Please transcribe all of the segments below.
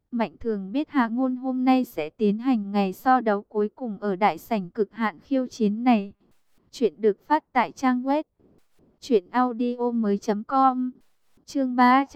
Mạnh Thường biết Hạ Ngôn hôm nay sẽ tiến hành ngày so đấu cuối cùng ở đại sảnh cực hạn khiêu chiến này. Chuyện được phát tại trang web truyệnaudiomoi.com. Chương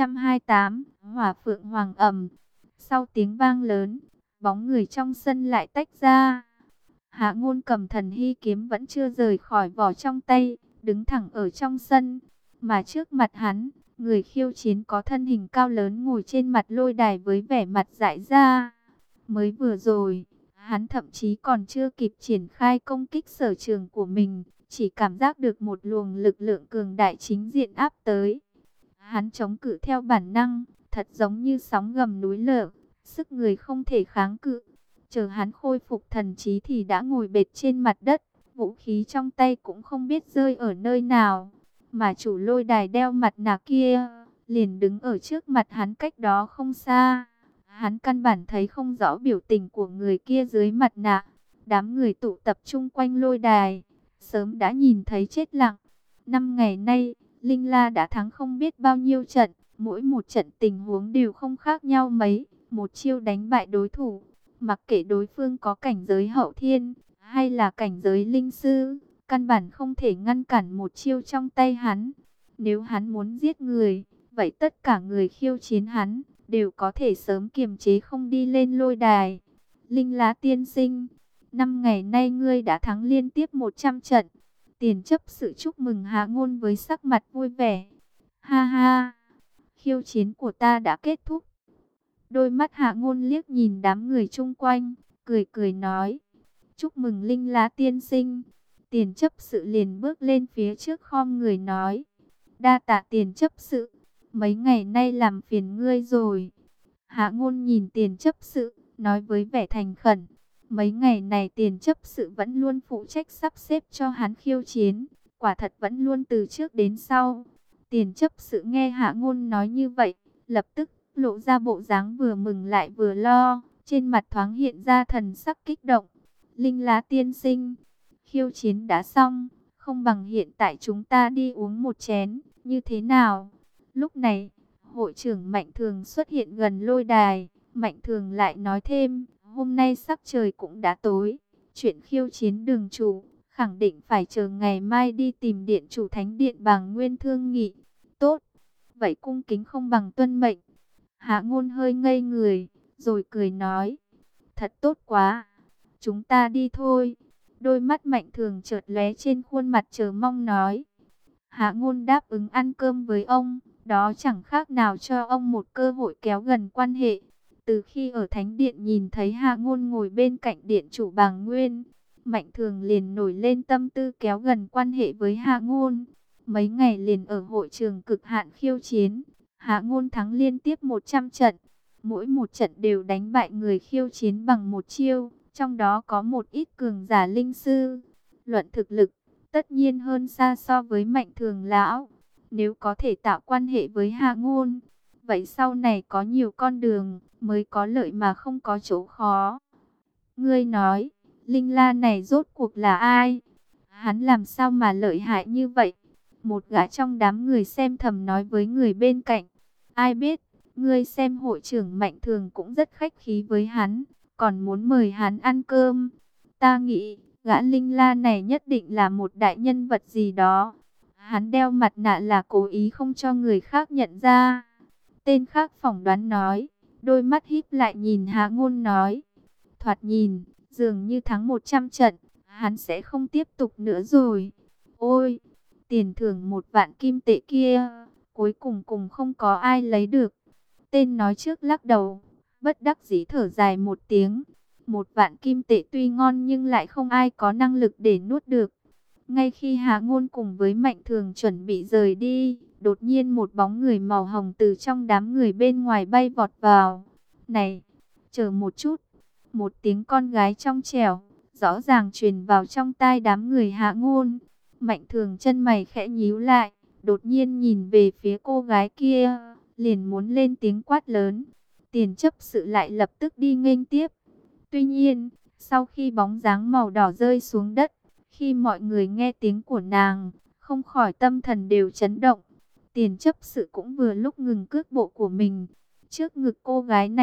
328, Hỏa Phượng Hoàng ầm. Sau tiếng vang lớn, bóng người trong sân lại tách ra. Hạ Ngôn cầm Thần Hy kiếm vẫn chưa rời khỏi vỏ trong tay, đứng thẳng ở trong sân, mà trước mặt hắn, người khiêu chiến có thân hình cao lớn ngồi trên mặt lôi đài với vẻ mặt dại ra. Mới vừa rồi, hắn thậm chí còn chưa kịp triển khai công kích sở trường của mình, chỉ cảm giác được một luồng lực lượng cường đại chính diện áp tới. Hắn chống cự theo bản năng, thật giống như sóng gầm núi lở, sức người không thể kháng cự. Chờ hắn khôi phục thần trí thì đã ngồi bệt trên mặt đất, vũ khí trong tay cũng không biết rơi ở nơi nào. Mà chủ lôi đài đeo mặt nạ kia, liền đứng ở trước mặt hắn cách đó không xa. Hắn căn bản thấy không rõ biểu tình của người kia dưới mặt nạ. Đám người tụ tập chung quanh lôi đài, sớm đã nhìn thấy chết lặng. 5 ngày nay, Linh La đã thắng không biết bao nhiêu trận, mỗi một trận tình huống đều không khác nhau mấy, một chiêu đánh bại đối thủ. Mặc kệ đối phương có cảnh giới hậu thiên, hay là cảnh giới linh sư, căn bản không thể ngăn cản một chiêu trong tay hắn. Nếu hắn muốn giết người, vậy tất cả người khiêu chiến hắn, đều có thể sớm kiềm chế không đi lên lôi đài. Linh Lá tiên sinh, 5 ngày nay ngươi đã thắng liên tiếp 100 trận. Tiền chấp sự chúc mừng Hạ Ngôn với sắc mặt vui vẻ. Ha ha, khiêu chiến của ta đã kết thúc. Đôi mắt Hạ Ngôn liếc nhìn đám người chung quanh, cười cười nói. Chúc mừng Linh Lá tiên sinh. Tiền chấp sự liền bước lên phía trước khom người nói. Đa tạ tiền chấp sự, mấy ngày nay làm phiền ngươi rồi. Hạ Ngôn nhìn tiền chấp sự, nói với vẻ thành khẩn. Mấy ngày này tiền chấp sự vẫn luôn phụ trách sắp xếp cho hắn khiêu chiến, quả thật vẫn luôn từ trước đến sau. Tiền chấp sự nghe Hạ Ngôn nói như vậy, lập tức lộ ra bộ dáng vừa mừng lại vừa lo, trên mặt thoáng hiện ra thần sắc kích động. Linh Lá tiên sinh, khiêu chiến đã xong, không bằng hiện tại chúng ta đi uống một chén, như thế nào? Lúc này, hội trưởng Mạnh Thường xuất hiện gần lôi đài, Mạnh Thường lại nói thêm, hôm nay sắc trời cũng đã tối, chuyện khiêu chiến đường chủ, khẳng định phải chờ ngày mai đi tìm điện chủ thánh điện Bàng Nguyên thương nghị. Tốt, vậy cung kính không bằng tuân mệnh. Hạ Ngôn hơi ngây người, rồi cười nói, thật tốt quá, chúng ta đi thôi. Đôi mắt Mạnh Thường chợt lóe trên khuôn mặt chờ mong nói. Hạ Ngôn đáp ứng ăn cơm với ông, đó chẳng khác nào cho ông một cơ hội kéo gần quan hệ. Từ khi ở Thánh Điện nhìn thấy Hạ Ngôn ngồi bên cạnh Điện chủ Bàng Nguyên, Mạnh Thường liền nổi lên tâm tư kéo gần quan hệ với Hạ Ngôn. Mấy ngày liền ở hội trường cực hạn khiêu chiến, Hạ Ngôn thắng liên tiếp 100 trận, mỗi một trận đều đánh bại người khiêu chiến bằng một chiêu, trong đó có một ít cường giả linh sư. Luận thực lực, tất nhiên hơn xa so với Mạnh Thường lão. Nếu có thể tạo quan hệ với Hạ Ngôn, vậy sau này có nhiều con đường, mới có lợi mà không có chỗ khó. Ngươi nói, Linh La này rốt cuộc là ai? Hắn làm sao mà lợi hại như vậy? Một gã trong đám người xem thầm nói với người bên cạnh. Ai biết, ngươi xem hội trưởng Mạnh Thường cũng rất khách khí với hắn, còn muốn mời hắn ăn cơm. Ta nghĩ, gã Linh La này nhất định là một đại nhân vật gì đó. Hắn đeo mặt nạ là cố ý không cho người khác nhận ra. Tên khác phỏng đoán nói, đôi mắt híp lại nhìn Hạ Ngôn nói. Thoạt nhìn, dường như thắng 100 trận, hắn sẽ không tiếp tục nữa rồi. Ôi, tiền thưởng 1 vạn kim tệ kia, cuối cùng không có ai lấy được. Tên nói trước lắc đầu, bất đắc dĩ thở dài một tiếng. 1 vạn kim tệ tuy ngon nhưng lại không ai có năng lực để nuốt được. Ngay khi Hạ Ngôn cùng với Mạnh Thường chuẩn bị rời đi, đột nhiên một bóng người màu hồng từ trong đám người bên ngoài bay vọt vào. Này, chờ một chút. Một tiếng con gái trong trẻo, rõ ràng truyền vào trong tai đám người Hạ Ngôn. Mạnh Thường chân mày khẽ nhíu lại, đột nhiên nhìn về phía cô gái kia, liền muốn lên tiếng quát lớn. Tiền chấp sự lại lập tức đi nghênh tiếp. Tuy nhiên, sau khi bóng dáng màu đỏ rơi xuống đất, khi mọi người nghe tiếng của nàng, không khỏi tâm thần đều chấn động. Tiền chấp sự cũng vừa lúc ngừng cước bộ của mình. Trước ngực cô gái này,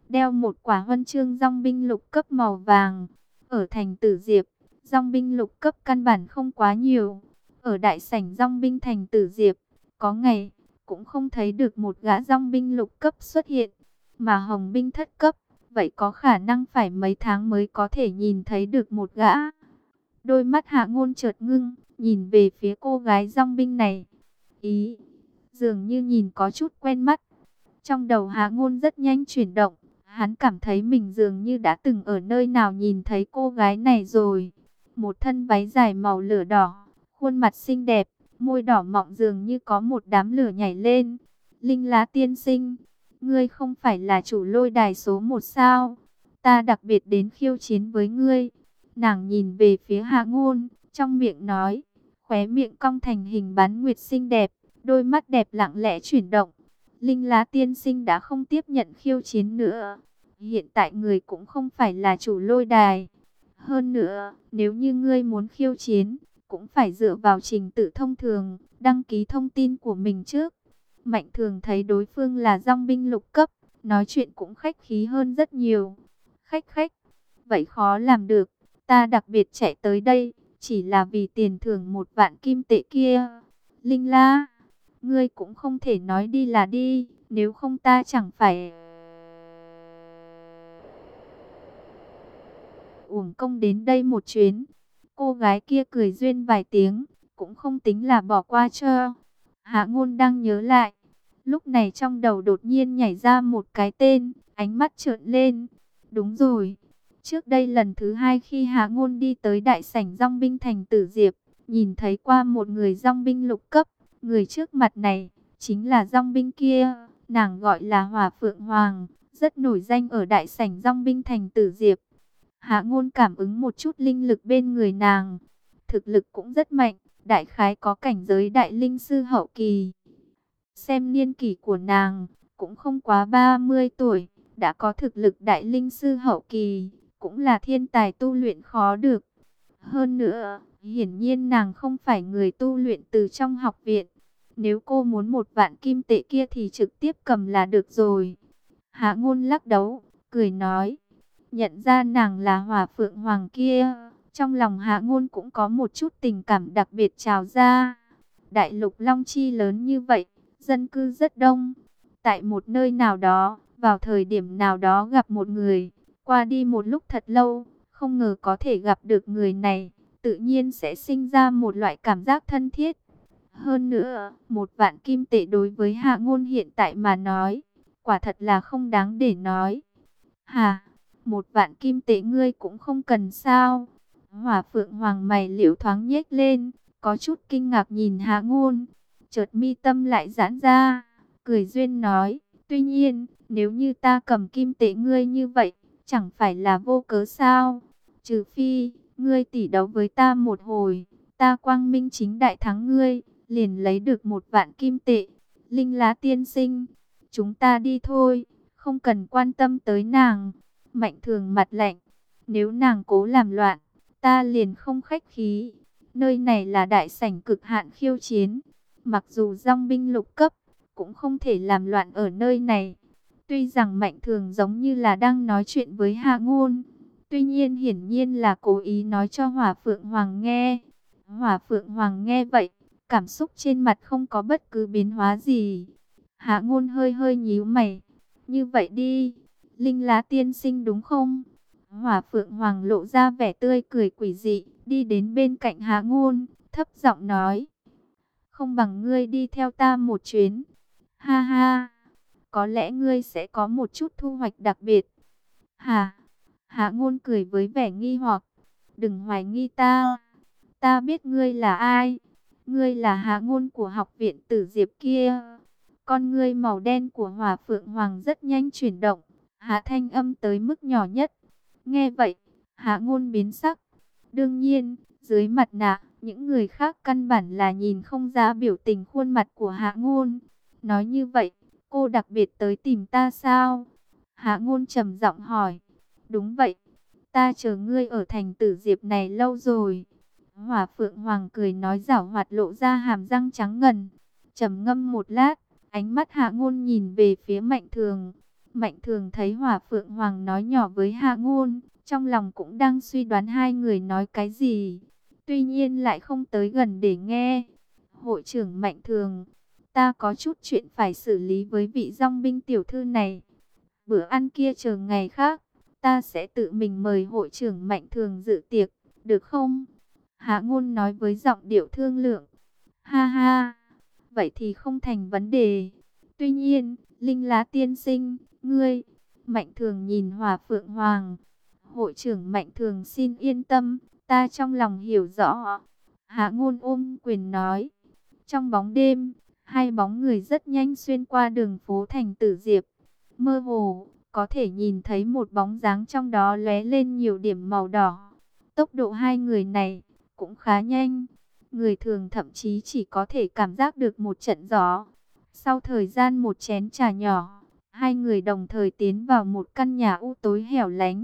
đeo một quả huân chương dòng binh lục cấp màu vàng. Ở thành Tử Diệp, dòng binh lục cấp căn bản không quá nhiều. Ở đại sảnh dòng binh thành Tử Diệp, có ngày cũng không thấy được một gã dòng binh lục cấp xuất hiện, mà hồng binh thất cấp, vậy có khả năng phải mấy tháng mới có thể nhìn thấy được một gã. Đôi mắt Hạ Ngôn chợt ngưng, nhìn về phía cô gái dòng binh này. Ý, dường như nhìn có chút quen mắt. Trong đầu Hạ Ngôn rất nhanh chuyển động, hắn cảm thấy mình dường như đã từng ở nơi nào nhìn thấy cô gái này rồi. Một thân váy dài màu lửa đỏ, khuôn mặt xinh đẹp, môi đỏ mọng dường như có một đám lửa nhảy lên. Linh Lá tiên sinh, ngươi không phải là chủ lôi đài số 1 sao? Ta đặc biệt đến khiêu chiến với ngươi. Nàng nhìn về phía Hạ Ngôn, trong miệng nói, khóe miệng cong thành hình bán nguyệt xinh đẹp, đôi mắt đẹp lặng lẽ chuyển động. Linh Lá tiên sinh đã không tiếp nhận khiêu chiến nữa. Hiện tại người cũng không phải là chủ lôi đài. Hơn nữa, nếu như ngươi muốn khiêu chiến, cũng phải dựa vào trình tự thông thường, đăng ký thông tin của mình trước. Mạnh Thường thấy đối phương là dòng binh lục cấp, nói chuyện cũng khách khí hơn rất nhiều. Khách, vậy khó làm được, ta đặc biệt chạy tới đây, chỉ là vì tiền thưởng 1 vạn kim tệ kia. Linh La, ngươi cũng không thể nói đi là đi, nếu không ta chẳng phải uổng công đến đây một chuyến. Cô gái kia cười duyên vài tiếng, cũng không tính là bỏ qua cho. Hạ Ngôn đang nhớ lại, lúc này trong đầu đột nhiên nhảy ra một cái tên, ánh mắt trợn lên. Đúng rồi, trước đây lần thứ 2 khi Hạ Ngôn đi tới đại sảnh dòng binh thành Tử Diệp, nhìn thấy qua một người dòng binh lục cấp. Người trước mặt này chính là dòng binh kia, nàng gọi là Hỏa Phượng Hoàng, rất nổi danh ở đại sảnh dòng binh thành Tử Diệp. Hạ Ngôn cảm ứng một chút linh lực bên người nàng, thực lực cũng rất mạnh, đại khái có cảnh giới đại linh sư hậu kỳ. Xem niên kỷ của nàng, cũng không quá 30 tuổi, đã có thực lực đại linh sư hậu kỳ, cũng là thiên tài tu luyện khó được. Hơn nữa, hiển nhiên nàng không phải người tu luyện từ trong học viện. Nếu cô muốn 1 vạn kim tệ kia thì trực tiếp cầm là được rồi. Hạ Ngôn lắc đầu, cười nói. Nhận ra nàng là Hỏa Phượng Hoàng kia, trong lòng Hạ Ngôn cũng có một chút tình cảm đặc biệt trào ra. Đại lục Long Chi lớn như vậy, dân cư rất đông. Tại một nơi nào đó, vào thời điểm nào đó gặp một người, qua đi một lúc thật lâu, không ngờ có thể gặp được người này, tự nhiên sẽ sinh ra một loại cảm giác thân thiết. Hơn nữa, 1 vạn kim tệ đối với Hạ Ngôn hiện tại mà nói, quả thật là không đáng để nói. Hà, 1 vạn kim tệ ngươi cũng không cần sao? Hỏa Phượng Hoàng mày liễu thoáng nhếch lên, có chút kinh ngạc nhìn Hạ Ngôn, chợt mi tâm lại giãn ra, cười duyên nói, tuy nhiên, nếu như ta cầm kim tệ ngươi như vậy, chẳng phải là vô cớ sao? Trừ phi, ngươi tỉ đấu với ta một hồi, ta quang minh chính đại thắng ngươi, liền lấy được 1 vạn kim tệ. Linh Lá tiên sinh, chúng ta đi thôi, không cần quan tâm tới nàng. Mạnh Thường mặt lạnh, nếu nàng cố làm loạn, ta liền không khách khí. Nơi này là đại sảnh cực hạn khiêu chiến, mặc dù dòng binh lục cấp, cũng không thể làm loạn ở nơi này. Tuy rằng Mạnh Thường giống như là đang nói chuyện với Hạ Ngôn, tuy nhiên hiển nhiên là cố ý nói cho Hỏa Phượng Hoàng nghe. Hỏa Phượng Hoàng nghe vậy, cảm xúc trên mặt không có bất cứ biến hóa gì. Hạ Ngôn hơi hơi nhíu mày, như vậy đi, Linh Lá tiên sinh đúng không? Hỏa Phượng Hoàng lộ ra vẻ tươi cười quỷ dị, đi đến bên cạnh Hạ Ngôn, thấp giọng nói, không bằng ngươi đi theo ta một chuyến. Ha ha, có lẽ ngươi sẽ có một chút thu hoạch đặc biệt. Hả? Hạ Ngôn cười với vẻ nghi hoặc, đừng hoài nghi ta. Ta biết ngươi là ai. Ngươi là Hạ Ngôn của học viện Tử Diệp kia. Con ngươi màu đen của Hỏa Phượng Hoàng rất nhanh chuyển động, hạ thanh âm tới mức nhỏ nhất. Nghe vậy, Hạ Ngôn biến sắc. Đương nhiên, dưới mặt nạ, những người khác căn bản là nhìn không ra biểu tình khuôn mặt của Hạ Ngôn. Nói như vậy, cô đặc biệt tới tìm ta sao? Hạ Ngôn trầm giọng hỏi. Đúng vậy, ta chờ ngươi ở thành Tử Diệp này lâu rồi. Hỏa Phượng Hoàng cười nói giảo hoạt lộ ra hàm răng trắng ngần. Trầm ngâm một lát, ánh mắt Hạ Ngôn nhìn về phía Mạnh Thường. Mạnh Thường thấy Hỏa Phượng Hoàng nói nhỏ với Hạ Ngôn, trong lòng cũng đang suy đoán hai người nói cái gì. Tuy nhiên lại không tới gần để nghe. Hội trưởng Mạnh Thường, ta có chút chuyện phải xử lý với vị dong binh tiểu thư này. Bữa ăn kia chờ ngày khác, ta sẽ tự mình mời hội trưởng Mạnh Thường dự tiệc, được không? Hạ Ngôn nói với giọng điệu thương lượng. Ha ha, vậy thì không thành vấn đề. Tuy nhiên, Linh Lá tiên sinh, ngươi, Mạnh Thường nhìn Hỏa Phượng Hoàng. Hội trưởng Mạnh Thường xin yên tâm, ta trong lòng hiểu rõ. Hạ Ngôn ôm quyền nói. Trong bóng đêm, hai bóng người rất nhanh xuyên qua đường phố thành Tử Diệp. Mơ hồ, có thể nhìn thấy một bóng dáng trong đó lóe lên nhiều điểm màu đỏ. Tốc độ hai người này cũng khá nhanh. Người thường thậm chí chỉ có thể cảm giác được một trận gió. Sau thời gian một chén trà nhỏ, hai người đồng thời tiến vào một căn nhà u tối hẻo lánh.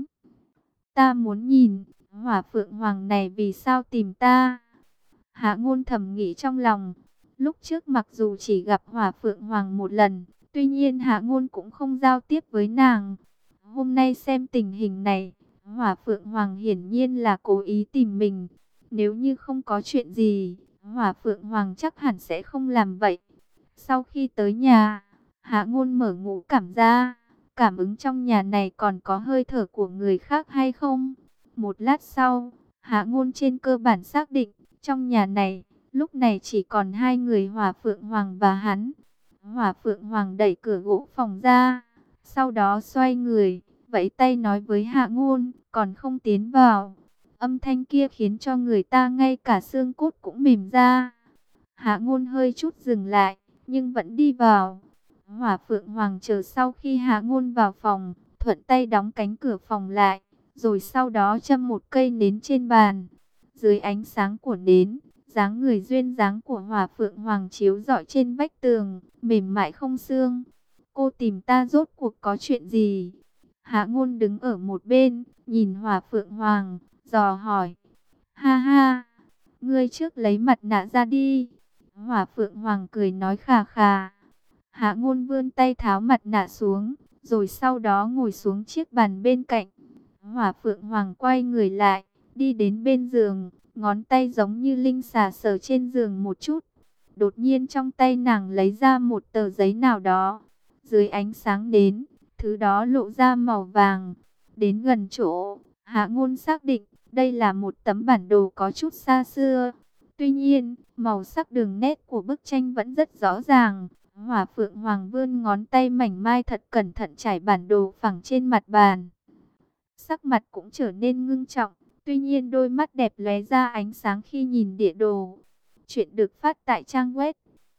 Ta muốn nhìn, Hỏa Phượng Hoàng này vì sao tìm ta? Hạ Ngôn thầm nghĩ trong lòng. Lúc trước mặc dù chỉ gặp Hỏa Phượng Hoàng một lần, tuy nhiên Hạ Ngôn cũng không giao tiếp với nàng. Hôm nay xem tình hình này, Hỏa Phượng Hoàng hiển nhiên là cố ý tìm mình. Nếu như không có chuyện gì, Hỏa Phượng Hoàng chắc hẳn sẽ không làm vậy. Sau khi tới nhà, Hạ Ngôn mở ngũ cảm ra, cảm ứng trong nhà này còn có hơi thở của người khác hay không. Một lát sau, Hạ Ngôn trên cơ bản xác định, trong nhà này, lúc này chỉ còn hai người Hỏa Phượng Hoàng và hắn. Hỏa Phượng Hoàng đẩy cửa gỗ phòng ra, sau đó xoay người, vẫy tay nói với Hạ Ngôn, còn không tiến vào. Âm thanh kia khiến cho người ta ngay cả xương cốt cũng mềm ra. Hạ Ngôn hơi chút dừng lại, nhưng vẫn đi vào. Hỏa Phượng Hoàng chờ sau khi Hạ Ngôn vào phòng, thuận tay đóng cánh cửa phòng lại, rồi sau đó châm một cây nến trên bàn. Dưới ánh sáng của nến, dáng người duyên dáng của Hỏa Phượng Hoàng chiếu rọi trên vách tường, mềm mại không xương. Cô tìm ta rốt cuộc có chuyện gì? Hạ Ngôn đứng ở một bên, nhìn Hỏa Phượng Hoàng, dò hỏi. Ha ha, ngươi trước lấy mặt nạ ra đi. Hỏa Phượng Hoàng cười nói khà khà. Hạ Ngôn vươn tay tháo mặt nạ xuống, rồi sau đó ngồi xuống chiếc bàn bên cạnh. Hỏa Phượng Hoàng quay người lại, đi đến bên giường, ngón tay giống như linh xà sờ trên giường một chút. Đột nhiên trong tay nàng lấy ra một tờ giấy nào đó. Dưới ánh sáng đến, thứ đó lộ ra màu vàng. Đến gần chỗ, Hạ Ngôn xác định đây là một tấm bản đồ có chút xa xưa. Tuy nhiên, màu sắc đường nét của bức tranh vẫn rất rõ ràng. Hỏa Phượng Hoàng vươn ngón tay mảnh mai thật cẩn thận trải bản đồ phẳng trên mặt bàn. Sắc mặt cũng trở nên ngưng trọng, tuy nhiên đôi mắt đẹp lóe ra ánh sáng khi nhìn địa đồ. Chuyện được phát tại trang web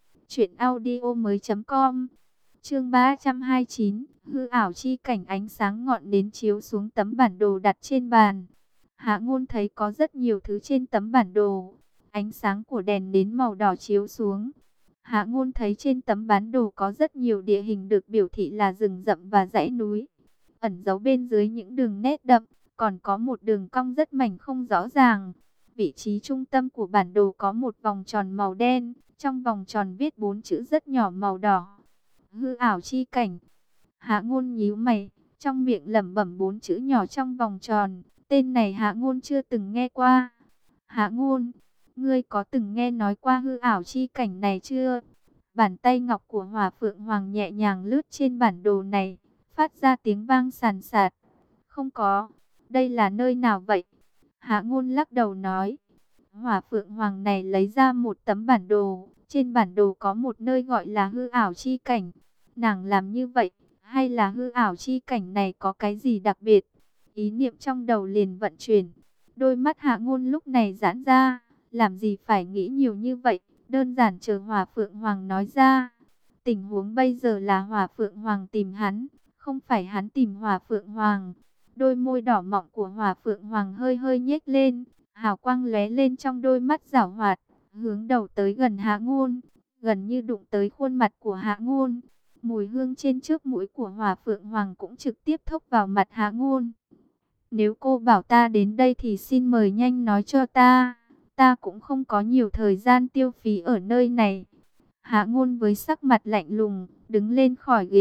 truyệnaudiomoi.com. Chương 329, hư ảo chi cảnh. Ánh sáng ngọn nến chiếu xuống tấm bản đồ đặt trên bàn. Hạ Ngôn thấy có rất nhiều thứ trên tấm bản đồ. Ánh sáng của đèn nến màu đỏ chiếu xuống. Hạ Ngôn thấy trên tấm bản đồ có rất nhiều địa hình được biểu thị là rừng rậm và dãy núi. Ẩn giấu bên dưới những đường nét đậm, còn có một đường cong rất mảnh không rõ ràng. Vị trí trung tâm của bản đồ có một vòng tròn màu đen, trong vòng tròn viết 4 chữ rất nhỏ màu đỏ. Hư ảo chi cảnh. Hạ Ngôn nhíu mày, trong miệng lẩm bẩm 4 chữ nhỏ trong vòng tròn. Tên này Hạ Ngôn chưa từng nghe qua. Hạ Ngôn, ngươi có từng nghe nói qua hư ảo chi cảnh này chưa? Bàn tay ngọc của Hỏa Phượng Hoàng nhẹ nhàng lướt trên bản đồ này, phát ra tiếng vang sàn sạt. Không có, đây là nơi nào vậy? Hạ Ngôn lắc đầu nói. Hỏa Phượng Hoàng này lấy ra một tấm bản đồ, trên bản đồ có một nơi gọi là hư ảo chi cảnh. Nàng làm như vậy, hay là hư ảo chi cảnh này có cái gì đặc biệt? Ý niệm trong đầu liền vận chuyển. Đôi mắt Hạ Ngôn lúc này giãn ra, làm gì phải nghĩ nhiều như vậy, đơn giản chờ Hỏa Phượng Hoàng nói ra. Tình huống bây giờ là Hỏa Phượng Hoàng tìm hắn, không phải hắn tìm Hỏa Phượng Hoàng. Đôi môi đỏ mọng của Hỏa Phượng Hoàng hơi hơi nhếch lên, hào quang lóe lên trong đôi mắt giảo hoạt, hướng đầu tới gần Hạ Ngôn, gần như đụng tới khuôn mặt của Hạ Ngôn. Mùi hương trên trước mũi của Hỏa Phượng Hoàng cũng trực tiếp thốc vào mặt Hạ Ngôn. Nếu cô bảo ta đến đây thì xin mời nhanh nói cho ta. Ta cũng không có nhiều thời gian tiêu phí ở nơi này. Hạ Ngôn với sắc mặt lạnh lùng, đứng lên khỏi ghế,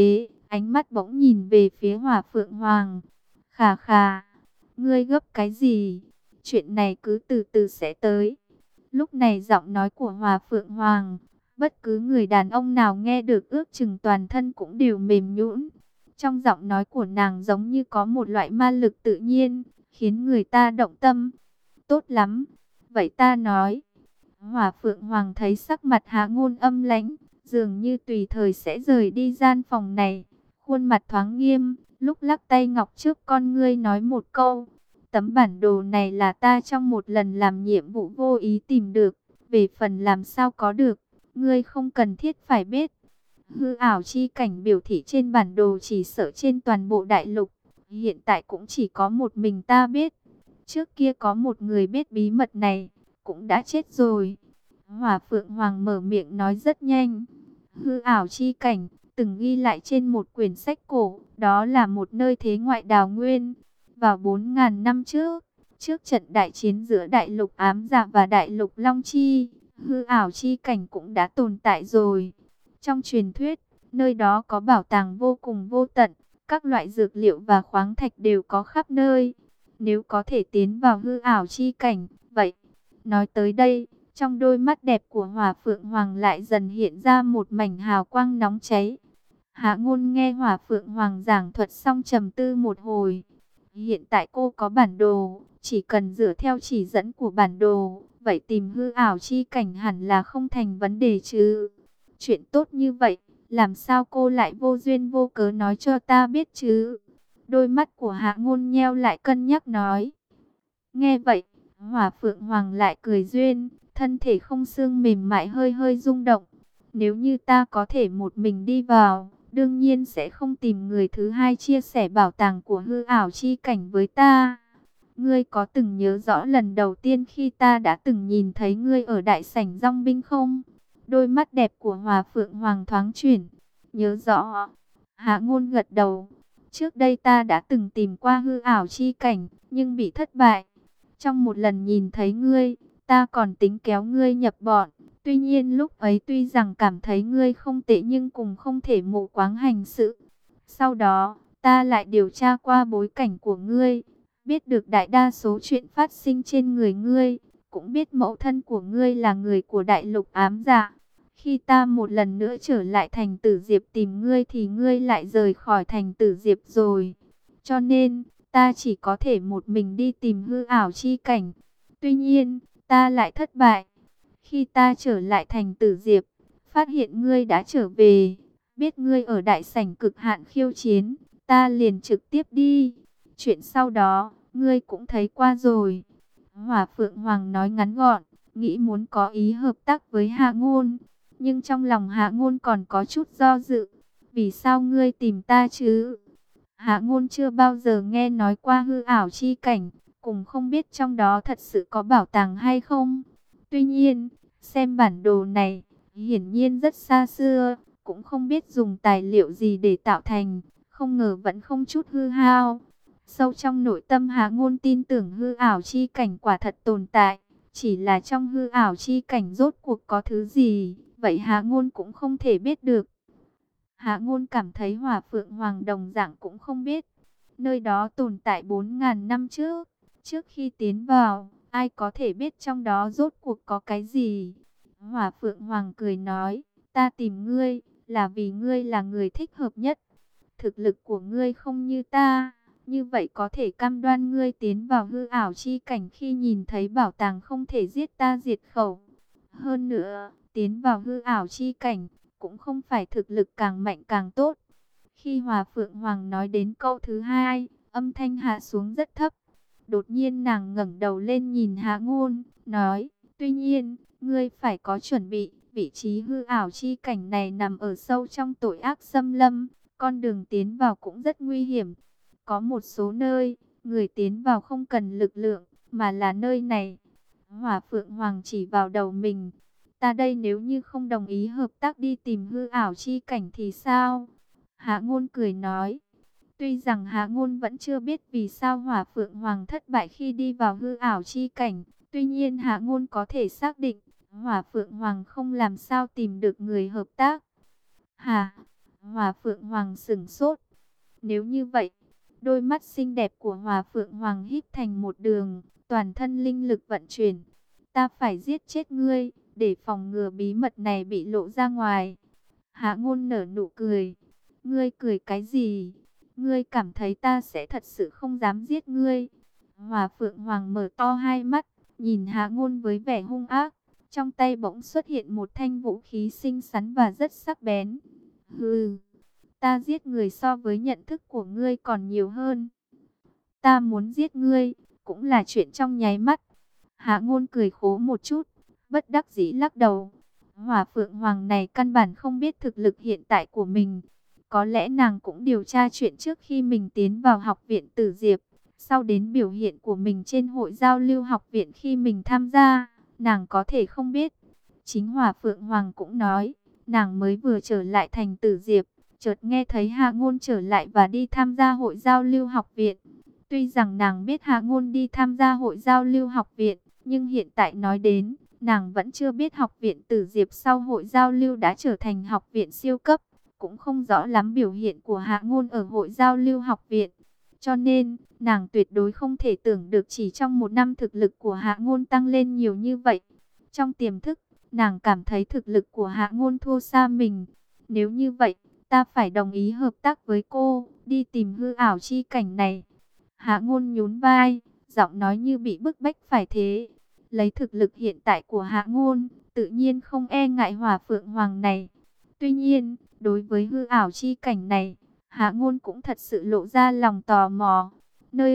ánh mắt bỗng nhìn về phía Hỏa Phượng Hoàng. Khà khà, ngươi gấp cái gì? Chuyện này cứ từ từ sẽ tới. Lúc này giọng nói của Hỏa Phượng Hoàng, bất cứ người đàn ông nào nghe được ước chừng toàn thân cũng đều mềm nhũn. Trong giọng nói của nàng giống như có một loại ma lực tự nhiên, khiến người ta động tâm. Tốt lắm, vậy ta nói. Hỏa Phượng Hoàng thấy sắc mặt Hạ Ngôn âm lãnh, dường như tùy thời sẽ rời đi gian phòng này. Khuôn mặt thoáng nghiêm, lúc lắc tay ngọc trước con ngươi nói một câu. Tấm bản đồ này là ta trong một lần làm nhiệm vụ vô ý tìm được. Về phần làm sao có được, ngươi không cần thiết phải biết. Hư ảo chi cảnh biểu thị trên bản đồ chỉ sở trên toàn bộ đại lục. Hiện tại cũng chỉ có một mình ta biết. Trước kia có một người biết bí mật này, cũng đã chết rồi. Hỏa Phượng Hoàng mở miệng nói rất nhanh. Hư ảo chi cảnh, từng ghi lại trên một quyển sách cổ, đó là một nơi thế ngoại đào nguyên. Vào 4.000 năm trước, trước trận đại chiến giữa đại lục ám dạ và đại lục Long Chi, hư ảo chi cảnh cũng đã tồn tại rồi. Trong truyền thuyết, nơi đó có bảo tàng vô cùng vô tận, các loại dược liệu và khoáng thạch đều có khắp nơi. Nếu có thể tiến vào hư ảo chi cảnh, vậy, nói tới đây, trong đôi mắt đẹp của Hỏa Phượng Hoàng lại dần hiện ra một mảnh hào quang nóng cháy. Hạ Ngôn nghe Hỏa Phượng Hoàng giảng thuật xong trầm tư một hồi. Hiện tại cô có bản đồ, chỉ cần dựa theo chỉ dẫn của bản đồ, vậy tìm hư ảo chi cảnh hẳn là không thành vấn đề chứ. Chuyện tốt như vậy, làm sao cô lại vô duyên vô cớ nói cho ta biết chứ? Đôi mắt của Hạ Ngôn nheo lại cân nhắc nói. Nghe vậy, Hỏa Phượng Hoàng lại cười duyên, thân thể không xương mềm mại hơi hơi rung động. Nếu như ta có thể một mình đi vào, đương nhiên sẽ không tìm người thứ hai chia sẻ bảo tàng của hư ảo chi cảnh với ta. Ngươi có từng nhớ rõ lần đầu tiên khi ta đã từng nhìn thấy ngươi ở đại sảnh dong binh không? Đôi mắt đẹp của Hỏa Phượng Hoàng thoáng chuyển. Nhớ rõ. Hạ Ngôn gật đầu. Trước đây ta đã từng tìm qua hư ảo chi cảnh, nhưng bị thất bại. Trong một lần nhìn thấy ngươi, ta còn tính kéo ngươi nhập bọn. Tuy nhiên lúc ấy tuy rằng cảm thấy ngươi không tệ nhưng cùng không thể mù quáng hành sự. Sau đó, ta lại điều tra qua bối cảnh của ngươi, biết được đại đa số chuyện phát sinh trên người ngươi, cũng biết mẫu thân của ngươi là người của đại lục ám dạ. Khi ta một lần nữa trở lại thành Tử Diệp tìm ngươi thì ngươi lại rời khỏi thành Tử Diệp rồi. Cho nên, ta chỉ có thể một mình đi tìm hư ảo chi cảnh. Tuy nhiên, ta lại thất bại. Khi ta trở lại thành Tử Diệp, phát hiện ngươi đã trở về, biết ngươi ở đại sảnh cực hạn khiêu chiến, ta liền trực tiếp đi. Chuyện sau đó, ngươi cũng thấy qua rồi. Hỏa Phượng Hoàng nói ngắn gọn, nghĩ muốn có ý hợp tác với Hạ Ngôn. Nhưng trong lòng Hạ Ngôn còn có chút do dự. Vì sao ngươi tìm ta chứ? Hạ Ngôn chưa bao giờ nghe nói qua hư ảo chi cảnh, cùng không biết trong đó thật sự có bảo tàng hay không. Tuy nhiên, xem bản đồ này, hiển nhiên rất xa xưa, cũng không biết dùng tài liệu gì để tạo thành, không ngờ vẫn không chút hư hao. Sâu trong nội tâm Hạ Ngôn tin tưởng hư ảo chi cảnh quả thật tồn tại, chỉ là trong hư ảo chi cảnh rốt cuộc có thứ gì, vậy Hạ Ngôn cũng không thể biết được. Hạ Ngôn cảm thấy Hỏa Phượng Hoàng đồng dạng cũng không biết. Nơi đó tồn tại 4.000 năm trước. Trước khi tiến vào, ai có thể biết trong đó rốt cuộc có cái gì? Hỏa Phượng Hoàng cười nói, ta tìm ngươi, là vì ngươi là người thích hợp nhất. Thực lực của ngươi không như ta, như vậy có thể cam đoan ngươi tiến vào hư ảo chi cảnh khi nhìn thấy bảo tàng không thể giết ta diệt khẩu. Hơn nữa, tiến vào hư ảo chi cảnh, cũng không phải thực lực càng mạnh càng tốt. Khi Hỏa Phượng Hoàng nói đến câu thứ hai, âm thanh hạ xuống rất thấp. Đột nhiên nàng ngẩng đầu lên nhìn Hạ Ngôn, nói, tuy nhiên, ngươi phải có chuẩn bị, vị trí hư ảo chi cảnh này nằm ở sâu trong tội ác xâm lâm, con đường tiến vào cũng rất nguy hiểm. Có một số nơi, người tiến vào không cần lực lượng, mà là nơi này. Hỏa Phượng Hoàng chỉ vào đầu mình. Ta đây nếu như không đồng ý hợp tác đi tìm hư ảo chi cảnh thì sao? Hạ Ngôn cười nói. Tuy rằng Hạ Ngôn vẫn chưa biết vì sao Hỏa Phượng Hoàng thất bại khi đi vào hư ảo chi cảnh. Tuy nhiên Hạ Ngôn có thể xác định Hỏa Phượng Hoàng không làm sao tìm được người hợp tác. Hỏa Phượng Hoàng sửng sốt. Nếu như vậy, đôi mắt xinh đẹp của Hỏa Phượng Hoàng híp thành một đường, toàn thân linh lực vận chuyển. Ta phải giết chết ngươi, để phòng ngừa bí mật này bị lộ ra ngoài. Hạ Ngôn nở nụ cười. Ngươi cười cái gì? Ngươi cảm thấy ta sẽ thật sự không dám giết ngươi? Hỏa Phượng Hoàng mở to hai mắt, nhìn Hạ Ngôn với vẻ hung ác. Trong tay bỗng xuất hiện một thanh vũ khí xinh xắn và rất sắc bén. Hừ, ta giết người so với nhận thức của ngươi còn nhiều hơn. Ta muốn giết ngươi, cũng là chuyện trong nháy mắt. Hạ Ngôn cười khổ một chút, bất đắc dĩ lắc đầu. Hỏa Phượng Hoàng này căn bản không biết thực lực hiện tại của mình. Có lẽ nàng cũng điều tra chuyện trước khi mình tiến vào học viện Tử Diệp. Sau đến biểu hiện của mình trên hội giao lưu học viện khi mình tham gia, nàng có thể không biết. Chính Hỏa Phượng Hoàng cũng nói, nàng mới vừa trở lại thành Tử Diệp, chợt nghe thấy Hạ Ngôn trở lại và đi tham gia hội giao lưu học viện. Tuy rằng nàng biết Hạ Ngôn đi tham gia hội giao lưu học viện, nhưng hiện tại nói đến, nàng vẫn chưa biết học viện Tử Diệp sau hội giao lưu đã trở thành học viện siêu cấp, cũng không rõ lắm biểu hiện của Hạ Ngôn ở hội giao lưu học viện. Cho nên, nàng tuyệt đối không thể tưởng được chỉ trong một năm thực lực của Hạ Ngôn tăng lên nhiều như vậy. Trong tiềm thức, nàng cảm thấy thực lực của Hạ Ngôn thua xa mình. Nếu như vậy, ta phải đồng ý hợp tác với cô, đi tìm hư ảo chi cảnh này. Hạ Ngôn nhún vai, giọng nói như bị bức bách phải thế. Lấy thực lực hiện tại của Hạ Ngôn, tự nhiên không e ngại Hỏa Phượng Hoàng này. Tuy nhiên, đối với hư ảo chi cảnh này, Hạ Ngôn cũng thật sự lộ ra lòng tò mò. Nơi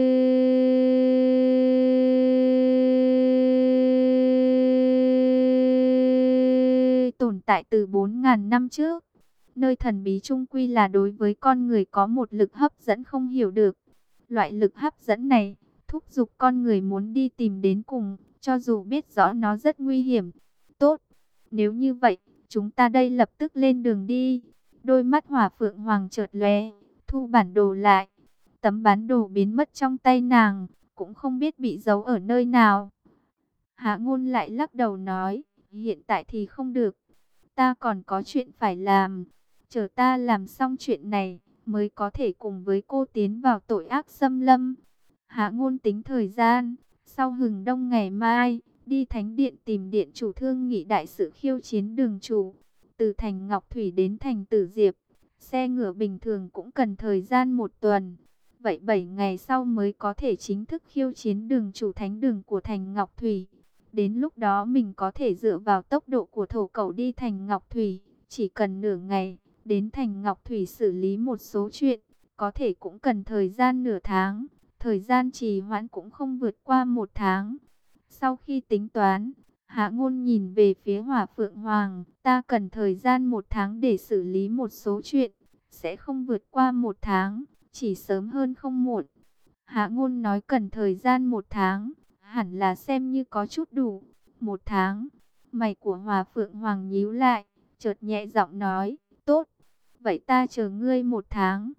tồn tại từ 4.000 năm trước, nơi thần bí chung quy là đối với con người có một lực hấp dẫn không hiểu được. Loại lực hấp dẫn này thúc giục con người muốn đi tìm đến cùng, cho dù biết rõ nó rất nguy hiểm. Tốt, nếu như vậy, chúng ta đây lập tức lên đường đi. Đôi mắt Hỏa Phượng Hoàng chợt lóe, thu bản đồ lại. Tấm bản đồ biến mất trong tay nàng, cũng không biết bị giấu ở nơi nào. Hạ Ngôn lại lắc đầu nói, hiện tại thì không được. Ta còn có chuyện phải làm. Chờ ta làm xong chuyện này, mới có thể cùng với cô tiến vào tội ác xâm lâm. Hạ Ngôn tính thời gian, sau hừng đông ngày mai, đi Thánh Điện tìm Điện chủ thương nghị đại sự khiêu chiến Đường chủ. Từ thành Ngọc Thủy đến thành Tử Diệp, xe ngựa bình thường cũng cần thời gian 1 tuần. Vậy 7 ngày sau mới có thể chính thức khiêu chiến Đường chủ thánh đường của thành Ngọc Thủy. Đến lúc đó mình có thể dựa vào tốc độ của thổ cẩu đi thành Ngọc Thủy, chỉ cần nửa ngày, đến thành Ngọc Thủy xử lý một số chuyện, có thể cũng cần thời gian nửa tháng. Thời gian trì hoãn cũng không vượt qua 1 tháng. Sau khi tính toán, Hạ Ngôn nhìn về phía Hỏa Phượng Hoàng. Ta cần thời gian 1 tháng để xử lý một số chuyện. Sẽ không vượt qua 1 tháng, chỉ sớm hơn không muộn. Hạ Ngôn nói cần thời gian 1 tháng. Hẳn là xem như có chút đủ. 1 tháng. Mày của Hỏa Phượng Hoàng nhíu lại, chợt nhẹ giọng nói. Tốt, vậy ta chờ ngươi 1 tháng.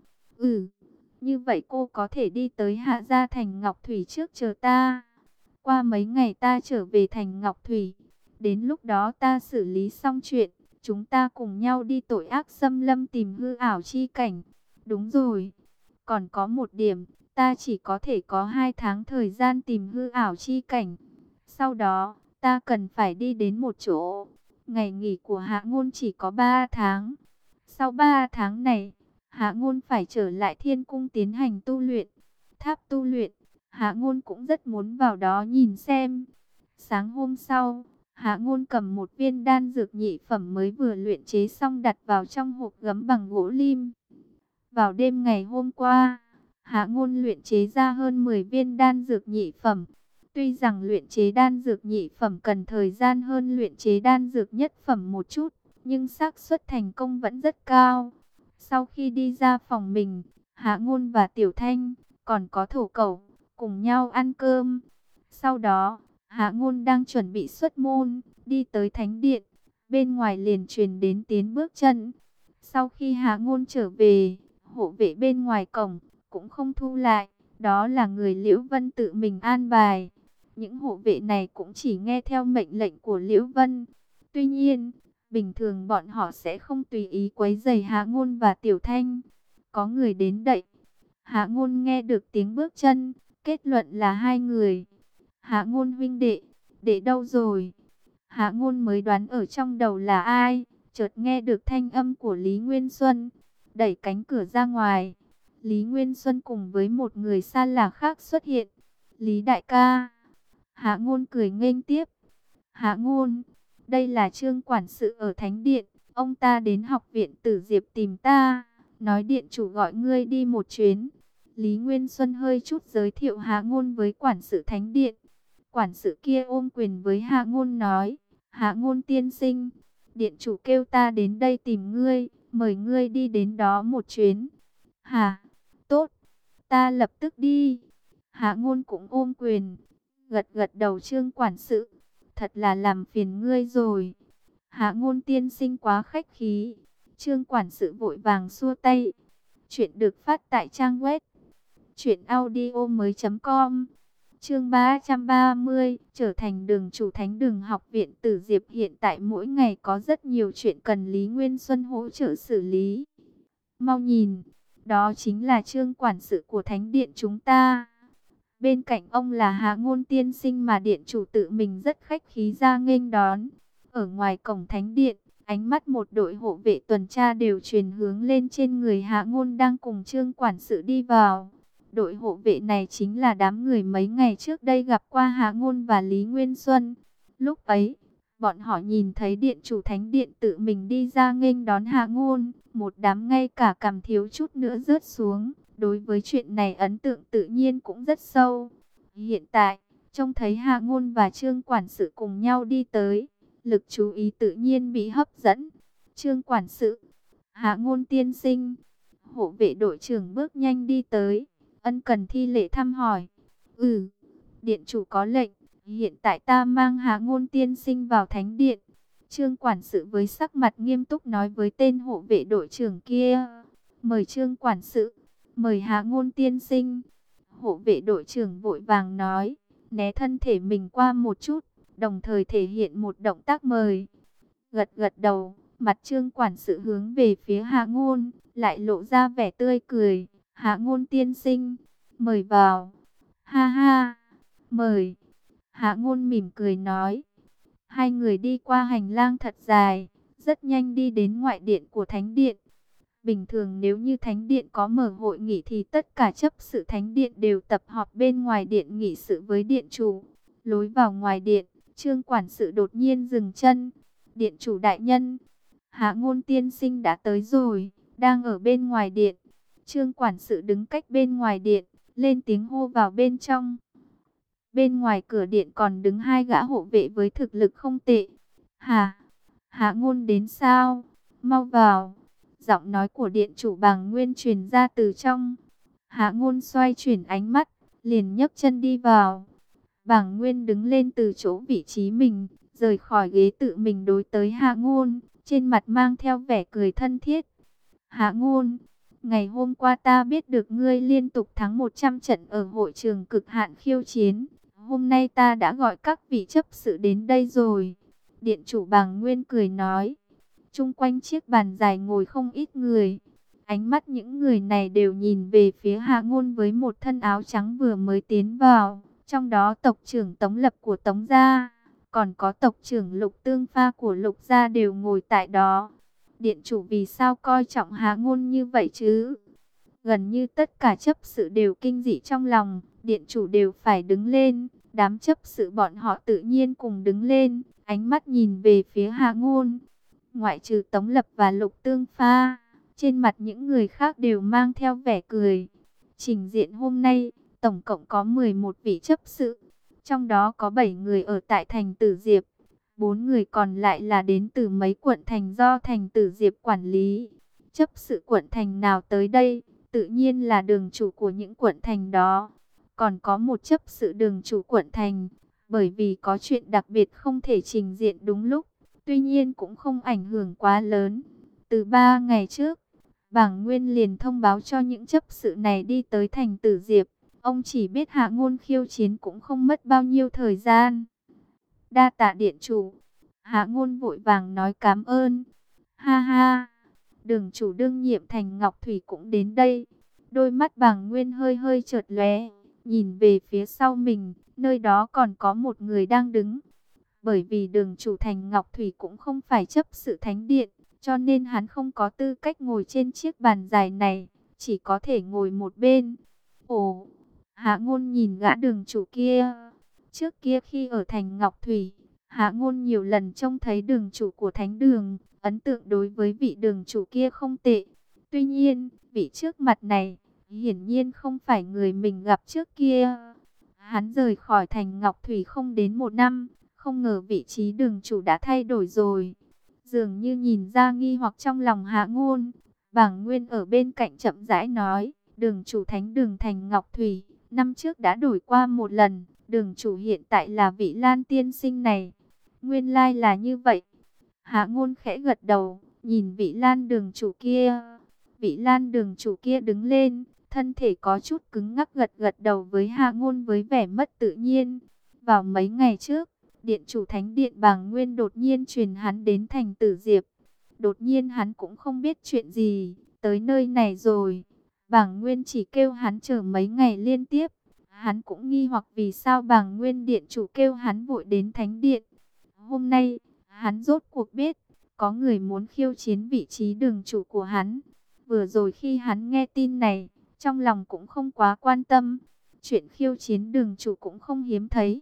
Như vậy cô có thể đi tới Hạ Gia thành Ngọc Thủy trước chờ ta. Qua mấy ngày ta trở về thành Ngọc Thủy. Đến lúc đó ta xử lý xong chuyện, chúng ta cùng nhau đi tội ác xâm lâm tìm hư ảo chi cảnh. Đúng rồi, còn có một điểm, ta chỉ có thể có 2 tháng thời gian tìm hư ảo chi cảnh. Sau đó, ta cần phải đi đến một chỗ. Ngày nghỉ của Hạ Ngôn chỉ có 3 tháng. Sau 3 tháng này, Hạ Ngôn phải trở lại Thiên Cung tiến hành tu luyện. Tháp tu luyện, Hạ Ngôn cũng rất muốn vào đó nhìn xem. Sáng hôm sau, Hạ Ngôn cầm một viên đan dược nhị phẩm mới vừa luyện chế xong đặt vào trong hộp gấm bằng gỗ lim. Vào đêm ngày hôm qua, Hạ Ngôn luyện chế ra hơn 10 viên đan dược nhị phẩm. Tuy rằng luyện chế đan dược nhị phẩm cần thời gian hơn luyện chế đan dược nhất phẩm một chút, nhưng xác suất thành công vẫn rất cao. Sau khi đi ra phòng mình, Hạ Ngôn và Tiểu Thanh, còn có thổ cẩu, cùng nhau ăn cơm. Sau đó, Hạ Ngôn đang chuẩn bị xuất môn, đi tới Thánh Điện. Bên ngoài liền truyền đến tiếng bước chân. Sau khi Hạ Ngôn trở về, hộ vệ bên ngoài cổng cũng không thu lại. Đó là người Liễu Vân tự mình an bài. Những hộ vệ này cũng chỉ nghe theo mệnh lệnh của Liễu Vân. Tuy nhiên, Bình thường bọn họ sẽ không tùy ý quấy rầy Hạ Ngôn và Tiểu Thanh. Có người đến đậy. Hạ Ngôn nghe được tiếng bước chân, kết luận là hai người. Hạ Ngôn huynh đệ, để đâu rồi? Hạ Ngôn mới đoán ở trong đầu là ai, chợt nghe được thanh âm của Lý Nguyên Xuân, đẩy cánh cửa ra ngoài. Lý Nguyên Xuân cùng với một người xa lạ khác xuất hiện. Lý đại ca. Hạ Ngôn cười nghênh tiếp. Hạ Ngôn, đây là Trương quản sự ở Thánh Điện, ông ta đến học viện Tử Diệp tìm ta, nói điện chủ gọi ngươi đi một chuyến. Lý Nguyên Xuân hơi chút giới thiệu Hạ Ngôn với quản sự Thánh Điện. Quản sự kia ôm quyền với Hạ Ngôn nói, Hạ Ngôn tiên sinh, điện chủ kêu ta đến đây tìm ngươi, mời ngươi đi đến đó một chuyến. Hả? Tốt, ta lập tức đi. Hạ Ngôn cũng ôm quyền, gật gật đầu. Trương quản sự, thật là làm phiền ngươi rồi. Hạ Ngôn tiên sinh quá khách khí. Trương quản sự vội vàng xua tay. Chuyện được phát tại trang web truyệnaudiomoi.com. Chương 330, trở thành đường chủ Thánh Đường Học viện Tử Diệp. Hiện tại mỗi ngày có rất nhiều chuyện cần Lý Nguyên Xuân hỗ trợ xử lý. Mau nhìn, đó chính là Trương quản sự của Thánh Điện chúng ta. Bên cạnh ông là Hạ Ngôn tiên sinh mà điện chủ tự mình rất khách khí ra nghênh đón. Ở ngoài cổng Thánh Điện, ánh mắt một đội hộ vệ tuần tra đều truyền hướng lên trên người Hạ Ngôn đang cùng Trương quản sự đi vào. Đội hộ vệ này chính là đám người mấy ngày trước đây gặp qua Hạ Ngôn và Lý Nguyên Xuân. Lúc ấy, bọn họ nhìn thấy điện chủ Thánh Điện tự mình đi ra nghênh đón Hạ Ngôn, một đám ngay cả cằm thiếu chút nữa rớt xuống. Đối với chuyện này ấn tượng tự nhiên cũng rất sâu. Hiện tại, trông thấy Hạ Ngôn và Trương quản sự cùng nhau đi tới, lực chú ý tự nhiên bị hấp dẫn. Trương quản sự, Hạ Ngôn tiên sinh. Hộ vệ đội trưởng bước nhanh đi tới, ân cần thi lễ thăm hỏi. Điện chủ có lệnh, hiện tại ta mang Hạ Ngôn tiên sinh vào Thánh Điện. Trương quản sự với sắc mặt nghiêm túc nói với tên hộ vệ đội trưởng kia. Mời Trương quản sự, mời Hạ Ngôn tiên sinh. Hộ vệ đội trưởng vội vàng nói, né thân thể mình qua một chút, đồng thời thể hiện một động tác mời. Gật gật đầu, mặt Trương quản sự hướng về phía Hạ Ngôn, lại lộ ra vẻ tươi cười. Hạ Ngôn tiên sinh, mời vào. Ha ha, mời. Hạ Ngôn mỉm cười nói. Hai người đi qua hành lang thật dài, rất nhanh đi đến ngoại điện của Thánh Điện. Bình thường nếu như Thánh Điện có mở hội nghị thì tất cả chấp sự Thánh Điện đều tập họp bên ngoài điện nghị sự với điện chủ. Lối vào ngoài điện, Trương quản sự đột nhiên dừng chân. Điện chủ đại nhân, Hạ Ngôn tiên sinh đã tới rồi, đang ở bên ngoài điện. Trương quản sự đứng cách bên ngoài điện, lên tiếng hô vào bên trong. Bên ngoài cửa điện còn đứng hai gã hộ vệ với thực lực không tệ. Hạ Ngôn đến sao? Mau vào. Giọng nói của điện chủ Bàng Nguyên truyền ra từ trong. Hạ Ngôn xoay chuyển ánh mắt, liền nhấc chân đi vào. Bàng Nguyên đứng lên từ chỗ vị trí mình, rời khỏi ghế tự mình đối tới Hạ Ngôn, trên mặt mang theo vẻ cười thân thiết. Hạ Ngôn, ngày hôm qua ta biết được ngươi liên tục thắng 100 trận ở hội trường cực hạn khiêu chiến. Hôm nay ta đã gọi các vị chấp sự đến đây rồi. Điện chủ Bàng Nguyên cười nói. Chung quanh chiếc bàn dài ngồi không ít người. Ánh mắt những người này đều nhìn về phía Hạ Ngôn với một thân áo trắng vừa mới tiến vào. Trong đó tộc trưởng Tống Lập của Tống gia, còn có tộc trưởng Lục Tương Pha của Lục gia đều ngồi tại đó. Điện chủ vì sao coi trọng Hạ Ngôn như vậy chứ? Gần như tất cả chấp sự đều kinh dị trong lòng, điện chủ đều phải đứng lên. Đám chấp sự bọn họ tự nhiên cùng đứng lên, ánh mắt nhìn về phía Hạ Ngôn. Ngoại trừ Tống Lập và Lục Tương Pha, trên mặt những người khác đều mang theo vẻ cười. Trình diện hôm nay, tổng cộng có 11 vị chấp sự, trong đó có 7 người ở tại thành Tử Diệp, 4 người còn lại là đến từ mấy quận thành do thành Tử Diệp quản lý. Chấp sự quận thành nào tới đây, tự nhiên là đường chủ của những quận thành đó. Còn có một chấp sự đường chủ quận thành, bởi vì có chuyện đặc biệt không thể trình diện đúng lúc, tuy nhiên cũng không ảnh hưởng quá lớn. Từ 3 ngày trước, Bàng Nguyên liền thông báo cho những chấp sự này đi tới thành Tử Diệp. Ông chỉ biết Hạ Ngôn khiêu chiến cũng không mất bao nhiêu thời gian. Đa tạ điện chủ. Hạ Ngôn vội vàng nói cảm ơn. Ha ha, Đường chủ đương nhiệm Thành Ngọc Thủy cũng đến đây. Đôi mắt Bàng Nguyên hơi hơi chợt lóe, nhìn về phía sau mình, nơi đó còn có một người đang đứng. Bởi vì đường chủ Thành Ngọc Thủy cũng không phải chấp sự thánh điện, cho nên hắn không có tư cách ngồi trên chiếc bàn dài này, chỉ có thể ngồi một bên. Ồ, Hạ Ngôn nhìn gã đường chủ kia. Trước kia khi ở Thành Ngọc Thủy, Hạ Ngôn nhiều lần trông thấy đường chủ của thánh đường, ấn tượng đối với vị đường chủ kia không tệ. Tuy nhiên, vị trước mặt này, hiển nhiên không phải người mình gặp trước kia. Hắn rời khỏi Thành Ngọc Thủy không đến một năm, không ngờ vị trí đường chủ đã thay đổi rồi. Dường như nhìn ra nghi hoặc trong lòng Hạ Ngôn, Bàng Nguyên ở bên cạnh chậm rãi nói, đường chủ thánh đường Thành Ngọc Thủy, năm trước đã đổi qua một lần, đường chủ hiện tại là vị Lan tiên sinh này. Nguyên lai là như vậy. Hạ Ngôn khẽ gật đầu, nhìn vị Lan đường chủ kia. Vị Lan đường chủ kia đứng lên, thân thể có chút cứng ngắc gật gật đầu với Hạ Ngôn với vẻ mất tự nhiên. Vào mấy ngày trước, điện chủ thánh điện Bàng Nguyên đột nhiên truyền hắn đến thành Tử Diệp. Đột nhiên hắn cũng không biết chuyện gì, tới nơi này rồi. Bàng Nguyên chỉ kêu hắn chờ mấy ngày liên tiếp. Hắn cũng nghi hoặc vì sao Bàng Nguyên điện chủ kêu hắn vội đến thánh điện. Hôm nay, hắn rốt cuộc biết, có người muốn khiêu chiến vị trí đường chủ của hắn. Vừa rồi khi hắn nghe tin này, trong lòng cũng không quá quan tâm. Chuyện khiêu chiến đường chủ cũng không hiếm thấy.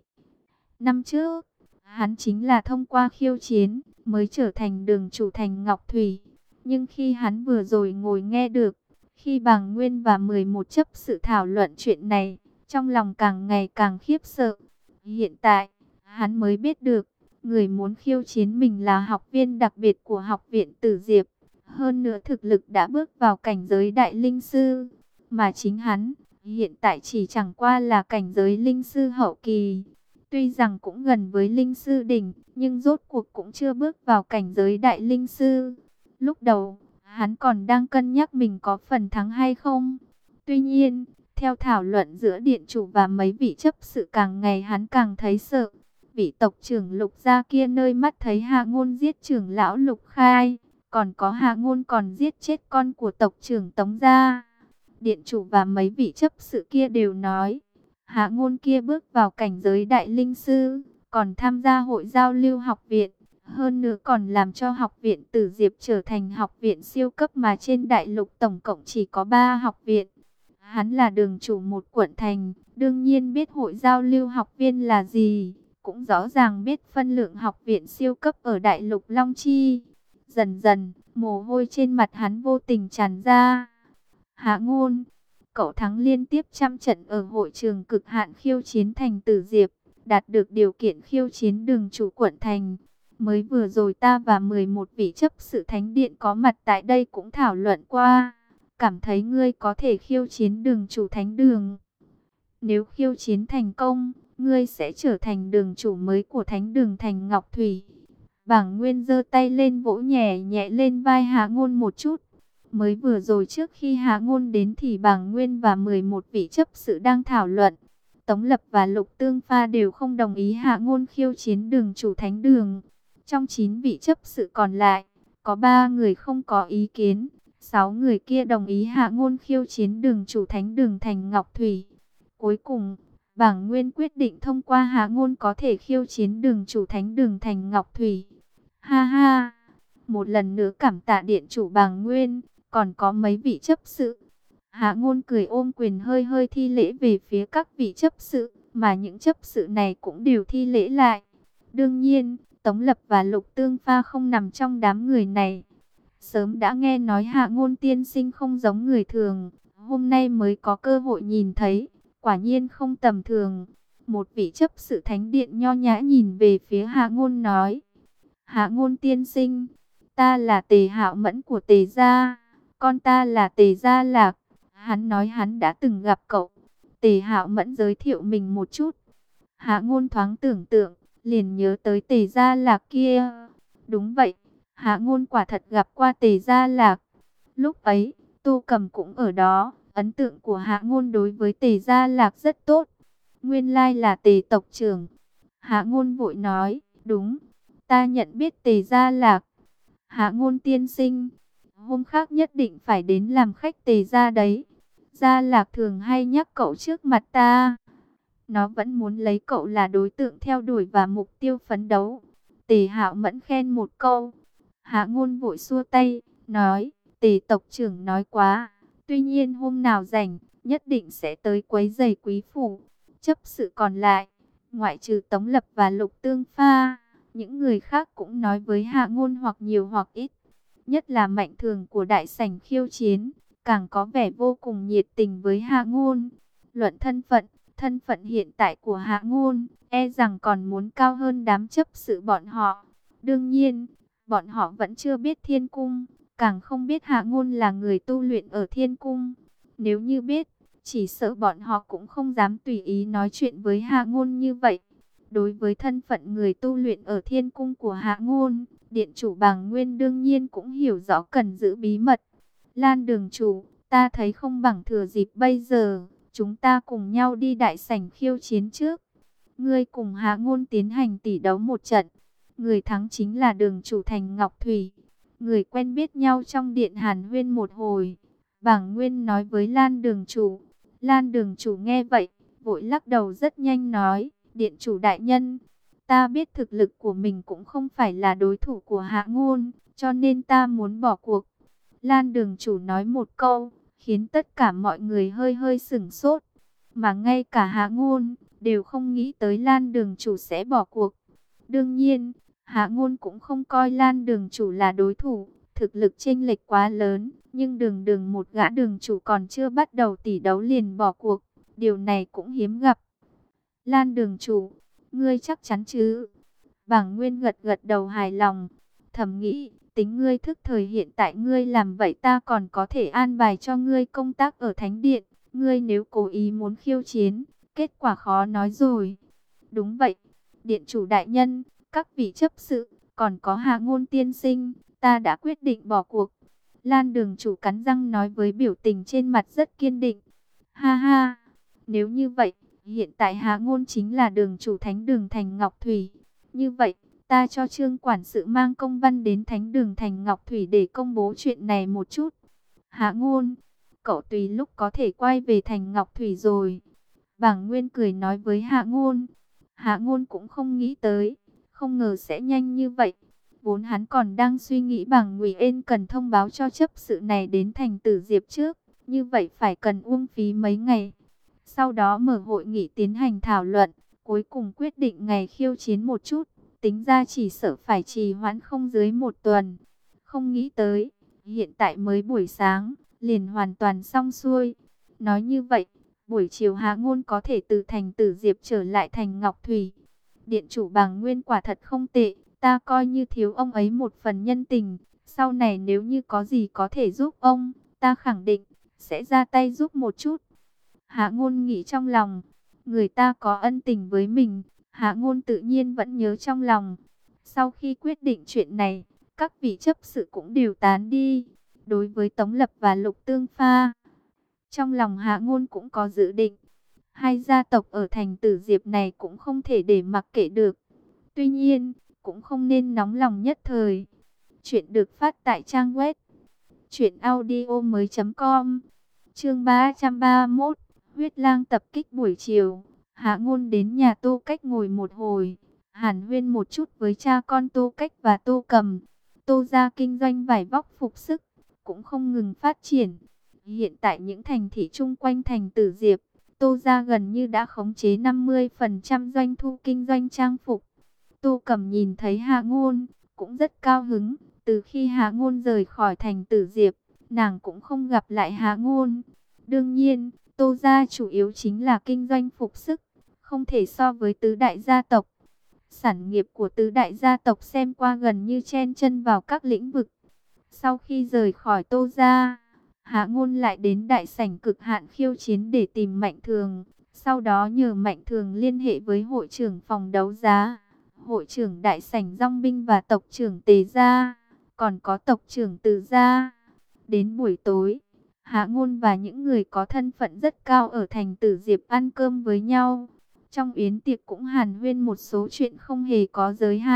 Năm trước, hắn chính là thông qua khiêu chiến mới trở thành đường chủ Thành Ngọc Thủy. Nhưng khi hắn vừa rồi ngồi nghe được, khi Bàng Nguyên và 11 chấp sự thảo luận chuyện này, trong lòng càng ngày càng khiếp sợ. Hiện tại, hắn mới biết được, người muốn khiêu chiến mình là học viên đặc biệt của học viện Tử Diệp. Hơn nữa thực lực đã bước vào cảnh giới đại linh sư. Mà chính hắn, hiện tại chỉ chẳng qua là cảnh giới linh sư hậu kỳ. Tuy rằng cũng gần với linh sư đỉnh, nhưng rốt cuộc cũng chưa bước vào cảnh giới đại linh sư. Lúc đầu, hắn còn đang cân nhắc mình có phần thắng hay không. Tuy nhiên, theo thảo luận giữa điện chủ và mấy vị chấp sự càng ngày hắn càng thấy sợ. Vị tộc trưởng Lục gia kia nơi mắt thấy Hạ Ngôn giết trưởng lão Lục Khai, còn có Hạ Ngôn còn giết chết con của tộc trưởng Tống gia. Điện chủ và mấy vị chấp sự kia đều nói, Hạ Ngôn kia bước vào cảnh giới đại linh sư, còn tham gia hội giao lưu học viện, hơn nữa còn làm cho học viện Tử Diệp trở thành học viện siêu cấp mà trên đại lục tổng cộng chỉ có 3 học viện. Hắn là đường chủ một quận thành, đương nhiên biết hội giao lưu học viên là gì, cũng rõ ràng biết phân lượng học viện siêu cấp ở đại lục Long Chi. Dần dần, mồ hôi trên mặt hắn vô tình tràn ra. Hạ Ngôn, cậu thắng liên tiếp trăm trận ở hội trường cực hạn khiêu chiến thành Tử Diệp, đạt được điều kiện khiêu chiến đường chủ quận thành. Mới vừa rồi ta và 11 vị chấp sự thánh điện có mặt tại đây cũng thảo luận qua. Cảm thấy ngươi có thể khiêu chiến đường chủ thánh đường. Nếu khiêu chiến thành công, ngươi sẽ trở thành đường chủ mới của thánh đường Thành Ngọc Thủy. Bàng Nguyên giơ tay lên vỗ nhẹ nhẹ lên vai Hạ Ngôn một chút. Mới vừa rồi trước khi Hạ Ngôn đến thì Bàng Nguyên và 11 vị chấp sự đang thảo luận. Tống Lập và Lục Tương Pha đều không đồng ý Hạ Ngôn khiêu chiến đường chủ thánh đường. Trong 9 vị chấp sự còn lại, có 3 người không có ý kiến. 6 người kia đồng ý Hạ Ngôn khiêu chiến đường chủ thánh đường Thành Ngọc Thủy. Cuối cùng, Bàng Nguyên quyết định thông qua Hạ Ngôn có thể khiêu chiến đường chủ thánh đường Thành Ngọc Thủy. Ha ha, một lần nữa cảm tạ điện chủ Bàng Nguyên, còn có mấy vị chấp sự. Hạ Ngôn cười ôm quyền hơi hơi thi lễ về phía các vị chấp sự, mà những chấp sự này cũng đều thi lễ lại. Đương nhiên, Tống Lập và Lục Tương Pha không nằm trong đám người này. Sớm đã nghe nói Hạ Ngôn tiên sinh không giống người thường, hôm nay mới có cơ hội nhìn thấy, quả nhiên không tầm thường. Một vị chấp sự thánh điện nho nhã nhìn về phía Hạ Ngôn nói, Hạ Ngôn tiên sinh, ta là Tề Hạo Mẫn của Tề gia, con ta là Tề Gia Lạc. Hắn nói hắn đã từng gặp cậu. Tề Hạo Mẫn giới thiệu mình một chút. Hạ Ngôn thoáng tưởng tượng, liền nhớ tới Tề Gia Lạc kia. Đúng vậy, Hạ Ngôn quả thật gặp qua Tề Gia Lạc. Lúc ấy, Tô Cầm cũng ở đó. Ấn tượng của Hạ Ngôn đối với Tề Gia Lạc rất tốt. Nguyên lai là Tề tộc trưởng. Hạ Ngôn vội nói, đúng, ta nhận biết Tề Gia Lạc. Hạ Ngôn tiên sinh, hôm khác nhất định phải đến làm khách Tề Gia đấy. Gia Lạc thường hay nhắc cậu trước mặt ta. Nó vẫn muốn lấy cậu là đối tượng theo đuổi và mục tiêu phấn đấu. Tề Hạo Mẫn khen một câu. Hạ Ngôn vội xua tay, nói, Tề tộc trưởng nói quá. Tuy nhiên hôm nào rảnh, nhất định sẽ tới quấy rầy quý phủ. Chấp sự còn lại, ngoại trừ Tống Lập và Lục Tương Pha, những người khác cũng nói với Hạ Ngôn hoặc nhiều hoặc ít. Nhất là Mạnh Thường của đại sảnh khiêu chiến, càng có vẻ vô cùng nhiệt tình với Hạ Ngôn. Luận thân phận hiện tại của Hạ Ngôn, e rằng còn muốn cao hơn đám chấp sự bọn họ. Đương nhiên, bọn họ vẫn chưa biết Thiên Cung, càng không biết Hạ Ngôn là người tu luyện ở Thiên Cung. Nếu như biết, chỉ sợ bọn họ cũng không dám tùy ý nói chuyện với Hạ Ngôn như vậy. Đối với thân phận người tu luyện ở Thiên Cung của Hạ Ngôn, Điện chủ Bàng Nguyên đương nhiên cũng hiểu rõ cần giữ bí mật. Lan đường chủ, ta thấy không bằng thừa dịp bây giờ, chúng ta cùng nhau đi đại sảnh khiêu chiến trước. Ngươi cùng Hạ Ngôn tiến hành tỷ đấu một trận. Người thắng chính là đường chủ thành Ngọc Thủy. Người quen biết nhau trong điện hàn huyên một hồi. Bàng Nguyên nói với Lan đường chủ. Lan đường chủ nghe vậy, vội lắc đầu rất nhanh nói, điện chủ đại nhân, ta biết thực lực của mình cũng không phải là đối thủ của Hạ Ngôn, cho nên ta muốn bỏ cuộc. Lan đường chủ nói một câu, khiến tất cả mọi người hơi hơi sửng sốt. Mà ngay cả Hạ Ngôn, đều không nghĩ tới Lan đường chủ sẽ bỏ cuộc. Đương nhiên, Hạ Ngôn cũng không coi Lan đường chủ là đối thủ, thực lực chênh lệch quá lớn. Nhưng đường một gã đường chủ còn chưa bắt đầu tỷ đấu liền bỏ cuộc, điều này cũng hiếm gặp. Lan đường chủ, ngươi chắc chắn chứ? Bàng Nguyên gật gật đầu hài lòng, thầm nghĩ, tính ngươi thức thời hiện tại ngươi làm vậy ta còn có thể an bài cho ngươi công tác ở Thánh Điện. Ngươi nếu cố ý muốn khiêu chiến, kết quả khó nói rồi. Đúng vậy, điện chủ đại nhân, các vị chấp sự, còn có Hạ Ngôn tiên sinh, ta đã quyết định bỏ cuộc. Lan đường chủ cắn răng nói với biểu tình trên mặt rất kiên định. Ha ha, nếu như vậy, hiện tại Hạ Ngôn chính là đường chủ thánh đường thành Ngọc Thủy. Như vậy, ta cho Trương quản sự mang công văn đến thánh đường thành Ngọc Thủy để công bố chuyện này một chút. Hạ Ngôn, cậu tùy lúc có thể quay về thành Ngọc Thủy rồi. Bàng Nguyên cười nói với Hạ Ngôn. Hạ Ngôn cũng không nghĩ tới, không ngờ sẽ nhanh như vậy. Vốn hắn còn đang suy nghĩ bằng Ngụy Ên cần thông báo cho chấp sự này đến thành Tử Diệp trước, như vậy phải cần uổng phí mấy ngày. Sau đó mở hội nghị tiến hành thảo luận, cuối cùng quyết định ngày khiêu chiến một chút, tính ra chỉ sợ phải trì hoãn không dưới một tuần. Không nghĩ tới, hiện tại mới buổi sáng, liền hoàn toàn xong xuôi. Nói như vậy, buổi chiều Hạ Ngôn có thể từ thành Tử Diệp trở lại thành Ngọc Thủy. Điện chủ Bàng Nguyên quả thật không tệ. Ta coi như thiếu ông ấy một phần nhân tình, sau này nếu như có gì có thể giúp ông, ta khẳng định sẽ ra tay giúp một chút. Hạ Ngôn nghĩ trong lòng, người ta có ân tình với mình, Hạ Ngôn tự nhiên vẫn nhớ trong lòng. Sau khi quyết định chuyện này, các vị chấp sự cũng đều tán đi. Đối với Tống Lập và Lục Tương Pha, trong lòng Hạ Ngôn cũng có dự định. Hai gia tộc ở thành Tử Diệp này cũng không thể để mặc kệ được. Tuy nhiên, cũng không nên nóng lòng nhất thời. Chuyện được phát tại trang web truyệnaudiomoi.com. Chương 331, Huyết Lang tập kích buổi chiều. Hạ Ngôn đến nhà Tô Cách ngồi một hồi, hàn huyên một chút với cha con Tô Cách và Tô Cầm. Tô gia kinh doanh vải vóc phục sức cũng không ngừng phát triển. Hiện tại những thành thị chung quanh thành Tử Diệp, Tô gia gần như đã khống chế 50% doanh thu kinh doanh trang phục. Tô Cầm nhìn thấy Hạ Ngôn, cũng rất cao hứng. Từ khi Hạ Ngôn rời khỏi thành Tử Diệp, nàng cũng không gặp lại Hạ Ngôn. Đương nhiên, Tô gia chủ yếu chính là kinh doanh phục sức, không thể so với tứ đại gia tộc. Sản nghiệp của tứ đại gia tộc xem qua gần như chen chân vào các lĩnh vực. Sau khi rời khỏi Tô gia, Hạ Ngôn lại đến đại sảnh Cực Hạn khiêu chiến để tìm Mạnh Thường. Sau đó nhờ Mạnh Thường liên hệ với hội trưởng phòng đấu giá, hội trưởng đại sảnh Dong Binh và tộc trưởng Tề gia, còn có tộc trưởng Từ gia. Đến buổi tối, Hạ Ngôn và những người có thân phận rất cao ở thành Tử Diệp ăn cơm với nhau. Trong yến tiệc cũng hàn huyên một số chuyện không hề có giới hạn,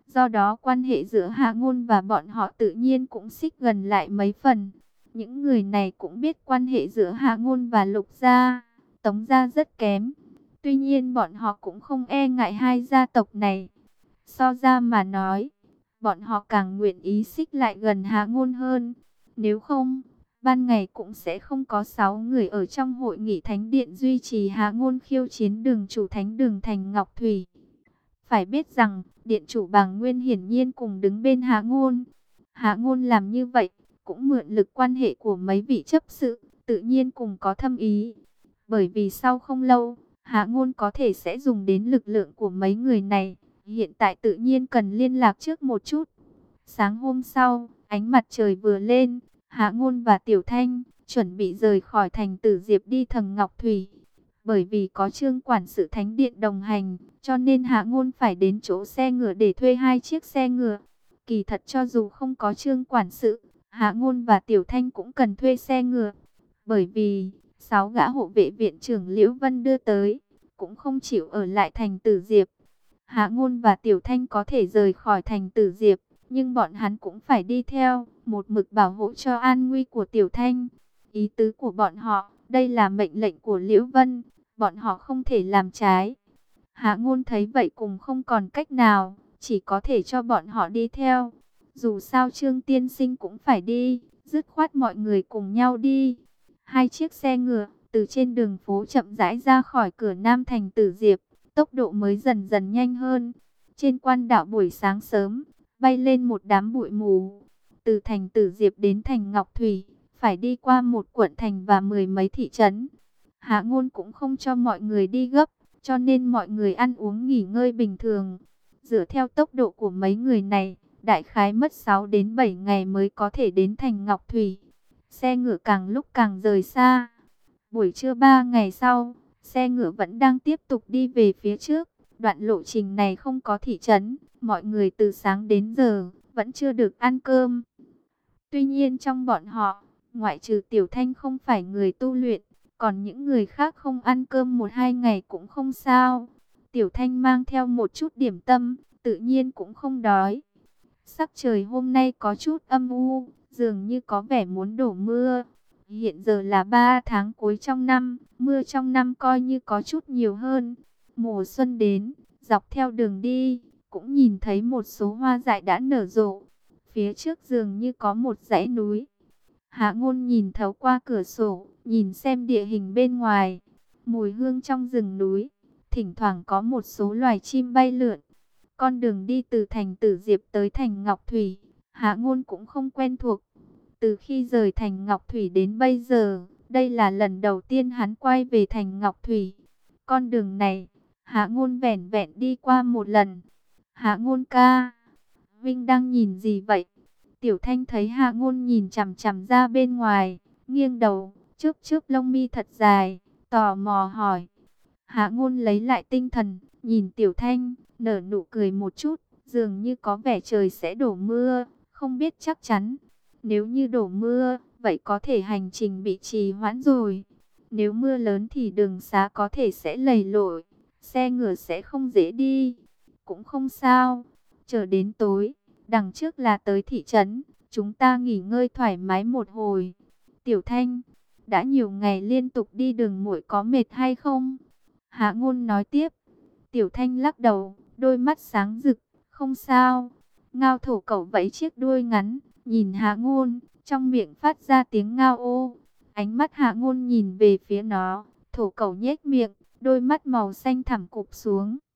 Do đó quan hệ giữa Hạ Ngôn và bọn họ tự nhiên cũng xích gần lại mấy phần. Những người này cũng biết quan hệ giữa Hạ Ngôn và Lục gia, Tống gia rất kém. Tuy nhiên bọn họ cũng không e ngại hai gia tộc này. So ra mà nói, bọn họ càng nguyện ý xích lại gần Hạ Ngôn hơn. Nếu không, ban ngày cũng sẽ không có 6 người ở trong hội nghị thánh điện duy trì Hạ Ngôn khiêu chiến đường chủ thánh đường thành Ngọc Thủy. Phải biết rằng, điện chủ Bàng Nguyên hiển nhiên cùng đứng bên Hạ Ngôn. Hạ Ngôn làm như vậy, cũng mượn lực quan hệ của mấy vị chấp sự, tự nhiên cùng có thâm ý. Bởi vì sau không lâu, Hạ Ngôn có thể sẽ dùng đến lực lượng của mấy người này. Hiện tại tự nhiên cần liên lạc trước một chút. Sáng hôm sau, ánh mặt trời vừa lên, Hạ Ngôn và Tiểu Thanh chuẩn bị rời khỏi thành Tử Diệp đi Thần Ngọc Thủy. Bởi vì có Trương quản sự thánh điện đồng hành, cho nên Hạ Ngôn phải đến chỗ xe ngựa để thuê 2 chiếc xe ngựa. Kỳ thật cho dù không có Trương quản sự, Hạ Ngôn và Tiểu Thanh cũng cần thuê xe ngựa. Bởi vì 6 gã hộ vệ viện trưởng Liễu Vân đưa tới, cũng không chịu ở lại thành Tử Diệp. Hạ Ngôn và Tiểu Thanh có thể rời khỏi thành Tử Diệp, nhưng bọn hắn cũng phải đi theo, một mực bảo hộ cho an nguy của Tiểu Thanh. Ý tứ của bọn họ, đây là mệnh lệnh của Liễu Vân, bọn họ không thể làm trái. Hạ Ngôn thấy vậy cùng không còn cách nào, chỉ có thể cho bọn họ đi theo. Dù sao Trương tiên sinh cũng phải đi, dứt khoát mọi người cùng nhau đi. 2 chiếc xe ngựa từ trên đường phố chậm rãi ra khỏi cửa Nam thành Tử Diệp, tốc độ mới dần dần nhanh hơn. Trên quan đạo buổi sáng sớm, bay lên một đám bụi mù. Từ thành Tử Diệp đến thành Ngọc Thủy, phải đi qua một quận thành và 10 mấy thị trấn. Hạ Ngôn cũng không cho mọi người đi gấp, cho nên mọi người ăn uống nghỉ ngơi bình thường. Dựa theo tốc độ của mấy người này, đại khái mất 6 đến 7 ngày mới có thể đến thành Ngọc Thủy. Xe ngựa càng lúc càng rời xa. Buổi trưa 3 ngày sau, xe ngựa vẫn đang tiếp tục đi về phía trước. Đoạn lộ trình này không có thị trấn, mọi người từ sáng đến giờ vẫn chưa được ăn cơm. Tuy nhiên trong bọn họ, ngoại trừ Tiểu Thanh không phải người tu luyện, còn những người khác không ăn cơm 1-2 ngày cũng không sao. Tiểu Thanh mang theo một chút điểm tâm, tự nhiên cũng không đói. Sắc trời hôm nay có chút âm u, dường như có vẻ muốn đổ mưa. Hiện giờ là 3 tháng cuối trong năm, mưa trong năm coi như có chút nhiều hơn. Mùa xuân đến, dọc theo đường đi, cũng nhìn thấy một số hoa dại đã nở rộ. Phía trước dường như có một dãy núi. Hạ Ngôn nhìn thấu qua cửa sổ, nhìn xem địa hình bên ngoài. Mùi hương trong rừng núi, thỉnh thoảng có một số loài chim bay lượn. Con đường đi từ thành Tử Diệp tới thành Ngọc Thủy, Hạ Ngôn cũng không quen thuộc. Từ khi rời thành Ngọc Thủy đến bây giờ, đây là lần đầu tiên hắn quay về thành Ngọc Thủy. Con đường này, Hạ Ngôn vẻn vẹn đi qua một lần. Hạ Ngôn ca, Vinh đang nhìn gì vậy? Tiểu Thanh thấy Hạ Ngôn nhìn chằm chằm ra bên ngoài, nghiêng đầu, chớp chớp lông mi thật dài, tò mò hỏi. Hạ Ngôn lấy lại tinh thần, nhìn Tiểu Thanh, nở nụ cười một chút, dường như có vẻ trời sẽ đổ mưa, không biết chắc chắn. Nếu như đổ mưa, vậy có thể hành trình bị trì hoãn rồi. Nếu mưa lớn thì đường xá có thể sẽ lầy lội, xe ngựa sẽ không dễ đi. Cũng không sao, chờ đến tối, đằng trước là tới thị trấn, chúng ta nghỉ ngơi thoải mái một hồi. Tiểu Thanh, đã nhiều ngày liên tục đi đường muội có mệt hay không? Hạ Ngôn nói tiếp. Tiểu Thanh lắc đầu, đôi mắt sáng rực, không sao. Ngao thổ cẩu vẫy chiếc đuôi ngắn, nhìn Hạ Ngôn, trong miệng phát ra tiếng ngao ô. Ánh mắt Hạ Ngôn nhìn về phía nó, thổ cẩu nhếch miệng, đôi mắt màu xanh thẳm cụp xuống.